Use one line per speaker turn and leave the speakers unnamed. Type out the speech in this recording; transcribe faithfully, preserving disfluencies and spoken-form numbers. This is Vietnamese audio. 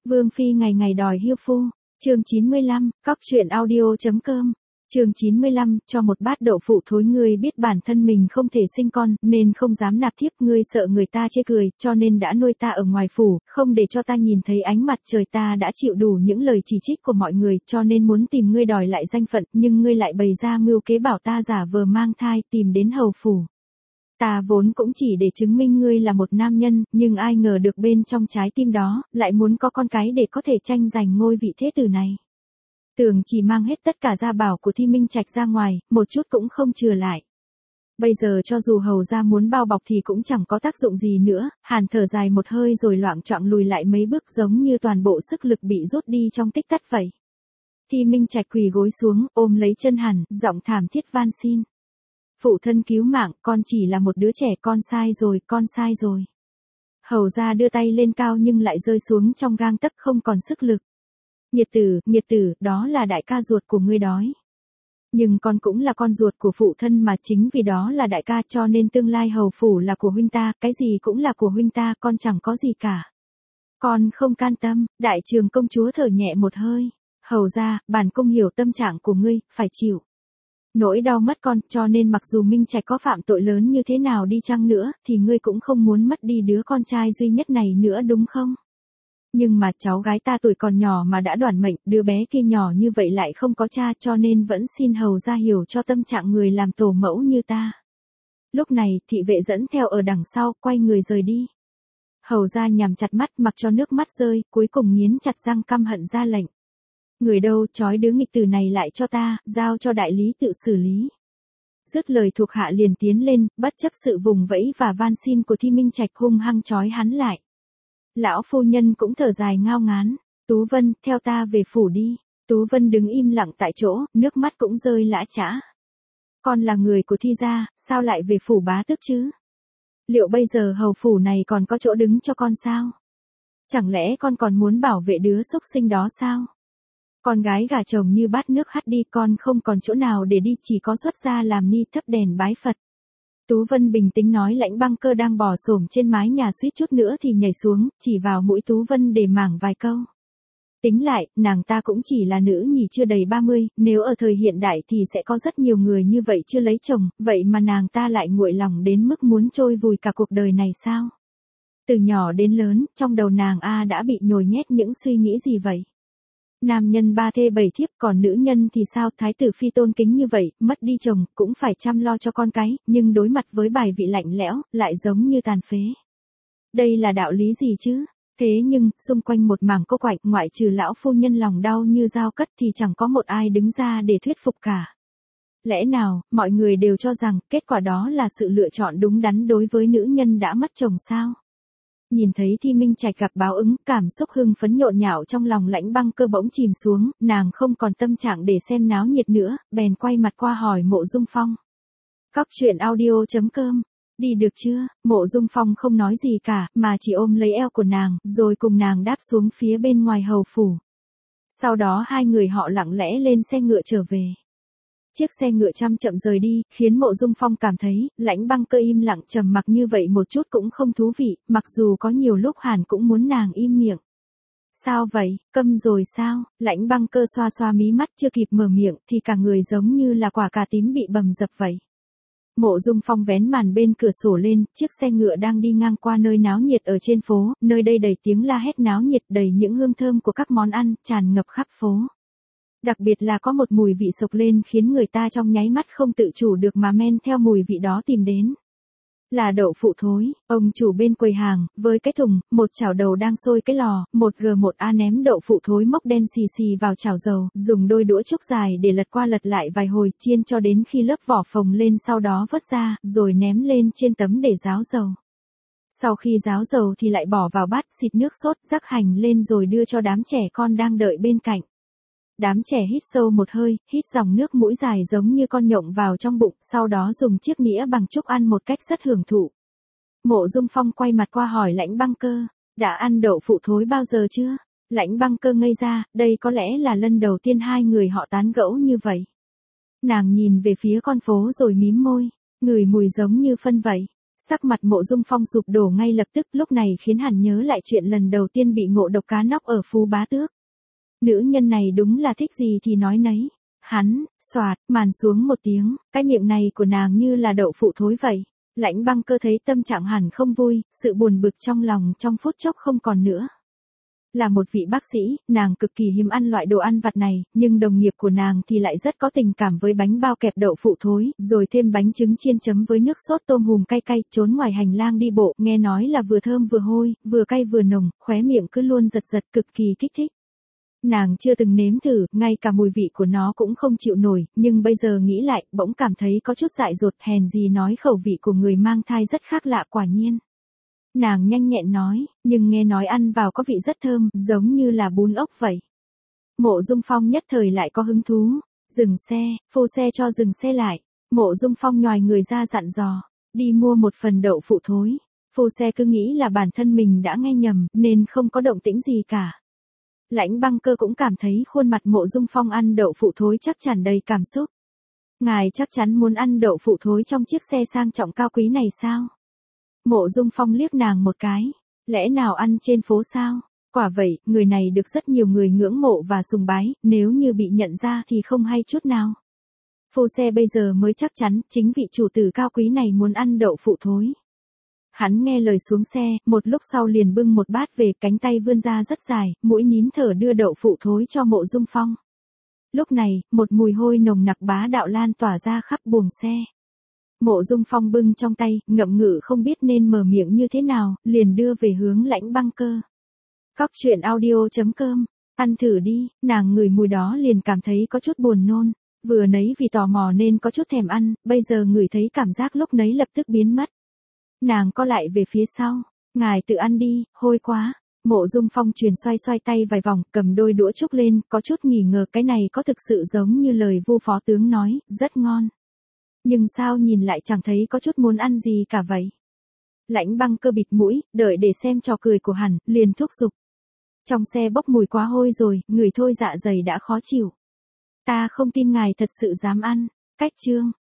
Vương phi ngày ngày đòi hiêu phu. Chương chín mươi lăm, cóc truyện audio chấm com. Chương chín mươi lăm, cho một bát đậu phụ thối, ngươi biết bản thân mình không thể sinh con, nên không dám nạp thiếp, ngươi sợ người ta chê cười, cho nên đã nuôi ta ở ngoài phủ, không để cho ta nhìn thấy ánh mặt trời, ta đã chịu đủ những lời chỉ trích của mọi người, cho nên muốn tìm ngươi đòi lại danh phận, nhưng ngươi lại bày ra mưu kế bảo ta giả vờ mang thai, tìm đến hầu phủ. Ta vốn cũng chỉ để chứng minh ngươi là một nam nhân, nhưng ai ngờ được bên trong trái tim đó, lại muốn có con cái để có thể tranh giành ngôi vị thế tử này. Tưởng chỉ mang hết tất cả gia bảo của Thi Minh Trạch ra ngoài, một chút cũng không chừa lại. Bây giờ cho dù hầu gia muốn bao bọc thì cũng chẳng có tác dụng gì nữa, Hàn thở dài một hơi rồi loạng choạng lùi lại mấy bước, giống như toàn bộ sức lực bị rút đi trong tích tắc vậy. Thi Minh Trạch quỳ gối xuống, ôm lấy chân Hàn, giọng thảm thiết van xin. Phụ thân cứu mạng, con chỉ là một đứa trẻ, con sai rồi, con sai rồi. Hầu gia đưa tay lên cao nhưng lại rơi xuống trong gang tấc, không còn sức lực. Nhiệt tử, nhiệt tử, đó là đại ca ruột của ngươi đói. Nhưng con cũng là con ruột của phụ thân mà, chính vì đó là đại ca cho nên tương lai hầu phủ là của huynh ta, cái gì cũng là của huynh ta, con chẳng có gì cả. Con không can tâm. Đại trường công chúa thở nhẹ một hơi. Hầu gia, bản cung hiểu tâm trạng của ngươi, phải chịu nỗi đau mất con, cho nên mặc dù Minh Trạch có phạm tội lớn như thế nào đi chăng nữa, thì ngươi cũng không muốn mất đi đứa con trai duy nhất này nữa đúng không? Nhưng mà cháu gái ta tuổi còn nhỏ mà đã đoản mệnh, đứa bé kia nhỏ như vậy lại không có cha, cho nên vẫn xin hầu gia hiểu cho tâm trạng người làm tổ mẫu như ta. Lúc này, thị vệ dẫn theo ở đằng sau, quay người rời đi. Hầu gia nhắm chặt mắt, mặc cho nước mắt rơi, cuối cùng nghiến chặt răng căm hận ra lệnh. Người đâu, trói đứa nghịch tử này lại cho ta, giao cho đại lý tự xử lý. Dứt lời thuộc hạ liền tiến lên, bất chấp sự vùng vẫy và van xin của Thi Minh Trạch, hung hăng trói hắn lại. Lão phu nhân cũng thở dài ngao ngán. Tú Vân, theo ta về phủ đi. Tú Vân đứng im lặng tại chỗ, nước mắt cũng rơi lã chã. Con là người của Thi gia, sao lại về phủ bá tước chứ? Liệu bây giờ hầu phủ này còn có chỗ đứng cho con sao? Chẳng lẽ con còn muốn bảo vệ đứa xúc sinh đó sao? Con gái gả chồng như bát nước hắt đi, con không còn chỗ nào để đi, chỉ có xuất gia làm ni thắp đèn bái Phật. Tú Vân bình tĩnh nói. Lãnh Băng Cơ đang bò xổm trên mái nhà suýt chút nữa thì nhảy xuống, chỉ vào mũi Tú Vân để mảng vài câu. Tính lại, nàng ta cũng chỉ là nữ nhì chưa đầy ba mươi, nếu ở thời hiện đại thì sẽ có rất nhiều người như vậy chưa lấy chồng, vậy mà nàng ta lại nguội lòng đến mức muốn trôi vùi cả cuộc đời này sao? Từ nhỏ đến lớn, trong đầu nàng A đã bị nhồi nhét những suy nghĩ gì vậy? Nam nhân ba thê bảy thiếp, còn nữ nhân thì sao? Thái tử phi tôn kính như vậy, mất đi chồng, cũng phải chăm lo cho con cái, nhưng đối mặt với bài vị lạnh lẽo, lại giống như tàn phế. Đây là đạo lý gì chứ? Thế nhưng, xung quanh một mảng cô quạnh, ngoại trừ lão phu nhân lòng đau như dao cất thì chẳng có một ai đứng ra để thuyết phục cả. Lẽ nào, mọi người đều cho rằng, kết quả đó là sự lựa chọn đúng đắn đối với nữ nhân đã mất chồng sao? Nhìn thấy Thi Minh Trạch gặp báo ứng, cảm xúc hưng phấn nhộn nhạo trong lòng Lãnh Băng Cơ bỗng chìm xuống, nàng không còn tâm trạng để xem náo nhiệt nữa, bèn quay mặt qua hỏi Mộ Dung Phong. Cóc truyện audio chấm com. Đi được chưa? Mộ Dung Phong không nói gì cả, mà chỉ ôm lấy eo của nàng, rồi cùng nàng đáp xuống phía bên ngoài hầu phủ. Sau đó hai người họ lặng lẽ lên xe ngựa trở về. Chiếc xe ngựa chậm chậm rời đi, khiến Mộ Dung Phong cảm thấy, Lãnh Băng Cơ im lặng trầm mặc như vậy một chút cũng không thú vị, mặc dù có nhiều lúc Hàn cũng muốn nàng im miệng. Sao vậy, câm rồi sao? Lãnh Băng Cơ xoa xoa mí mắt, chưa kịp mở miệng, thì cả người giống như là quả cà tím bị bầm dập vậy. Mộ Dung Phong vén màn bên cửa sổ lên, chiếc xe ngựa đang đi ngang qua nơi náo nhiệt ở trên phố, nơi đây đầy tiếng la hét náo nhiệt, đầy những hương thơm của các món ăn, tràn ngập khắp phố. Đặc biệt là có một mùi vị sộc lên khiến người ta trong nháy mắt không tự chủ được mà men theo mùi vị đó tìm đến. Là đậu phụ thối. Ông chủ bên quầy hàng, với cái thùng, một chảo đầu đang sôi cái lò, một g một a ném đậu phụ thối mốc đen xì xì vào chảo dầu, dùng đôi đũa trúc dài để lật qua lật lại vài hồi, chiên cho đến khi lớp vỏ phồng lên, sau đó vớt ra, rồi ném lên trên tấm để ráo dầu. Sau khi ráo dầu thì lại bỏ vào bát, xịt nước sốt, rắc hành lên rồi đưa cho đám trẻ con đang đợi bên cạnh. Đám trẻ hít sâu một hơi, hít dòng nước mũi dài giống như con nhộng vào trong bụng, sau đó dùng chiếc nĩa bằng trúc ăn một cách rất hưởng thụ. Mộ Dung Phong quay mặt qua hỏi Lãnh Băng Cơ, đã ăn đậu phụ thối bao giờ chưa? Lãnh Băng Cơ ngây ra, đây có lẽ là lần đầu tiên hai người họ tán gẫu như vậy. Nàng nhìn về phía con phố rồi mím môi, ngửi mùi giống như phân vậy. Sắc mặt Mộ Dung Phong sụp đổ ngay lập tức, lúc này khiến hắn nhớ lại chuyện lần đầu tiên bị ngộ độc cá nóc ở Phú Bá Tước. Nữ nhân này đúng là thích gì thì nói nấy. Hắn, xoạt, màn xuống một tiếng, cái miệng này của nàng như là đậu phụ thối vậy. Lãnh Băng Cơ thấy tâm trạng hẳn không vui, sự buồn bực trong lòng trong phút chốc không còn nữa. Là một vị bác sĩ, nàng cực kỳ hiếm ăn loại đồ ăn vặt này, nhưng đồng nghiệp của nàng thì lại rất có tình cảm với bánh bao kẹp đậu phụ thối, rồi thêm bánh trứng chiên chấm với nước sốt tôm hùm cay cay, trốn ngoài hành lang đi bộ, nghe nói là vừa thơm vừa hôi, vừa cay vừa nồng, khóe miệng cứ luôn giật giật, cực kỳ kích thích. Nàng chưa từng nếm thử, ngay cả mùi vị của nó cũng không chịu nổi, nhưng bây giờ nghĩ lại, bỗng cảm thấy có chút dại dột, hèn gì nói khẩu vị của người mang thai rất khác lạ quả nhiên. Nàng nhanh nhẹn nói, nhưng nghe nói ăn vào có vị rất thơm, giống như là bún ốc vậy. Mộ Dung Phong nhất thời lại có hứng thú. Dừng xe, phu xe cho dừng xe lại. Mộ Dung Phong nhòi người ra dặn dò, đi mua một phần đậu phụ thối. Phu xe cứ nghĩ là bản thân mình đã nghe nhầm, nên không có động tĩnh gì cả. Lãnh Băng Cơ cũng cảm thấy khuôn mặt Mộ Dung Phong ăn đậu phụ thối chắc tràn đầy cảm xúc. Ngài chắc chắn muốn ăn đậu phụ thối trong chiếc xe sang trọng cao quý này sao? Mộ Dung Phong liếc nàng một cái. Lẽ nào ăn trên phố sao? Quả vậy, người này được rất nhiều người ngưỡng mộ và sùng bái, nếu như bị nhận ra thì không hay chút nào. Phu xe bây giờ mới chắc chắn, chính vị chủ tử cao quý này muốn ăn đậu phụ thối. Hắn nghe lời xuống xe, một lúc sau liền bưng một bát về, cánh tay vươn ra rất dài, mũi nín thở đưa đậu phụ thối cho Mộ Dung Phong. Lúc này, một mùi hôi nồng nặc bá đạo lan tỏa ra khắp buồng xe. Mộ Dung Phong bưng trong tay, ngậm ngự không biết nên mở miệng như thế nào, liền đưa về hướng Lãnh Băng Cơ. Cóc truyện audio chấm com, ăn thử đi, nàng ngửi mùi đó liền cảm thấy có chút buồn nôn, vừa nấy vì tò mò nên có chút thèm ăn, bây giờ ngửi thấy cảm giác lúc nấy lập tức biến mất. Nàng co lại về phía sau, ngài tự ăn đi, hôi quá. Mộ Dung Phong truyền xoay xoay tay vài vòng, cầm đôi đũa trúc lên, có chút nghi ngờ cái này có thực sự giống như lời Vu phó tướng nói, rất ngon. Nhưng sao nhìn lại chẳng thấy có chút muốn ăn gì cả vậy. Lãnh Băng Cơ bịt mũi, đợi để xem trò cười của hắn, liền thúc giục. Trong xe bốc mùi quá hôi rồi, người thôi dạ dày đã khó chịu. Ta không tin ngài thật sự dám ăn. Cách chương.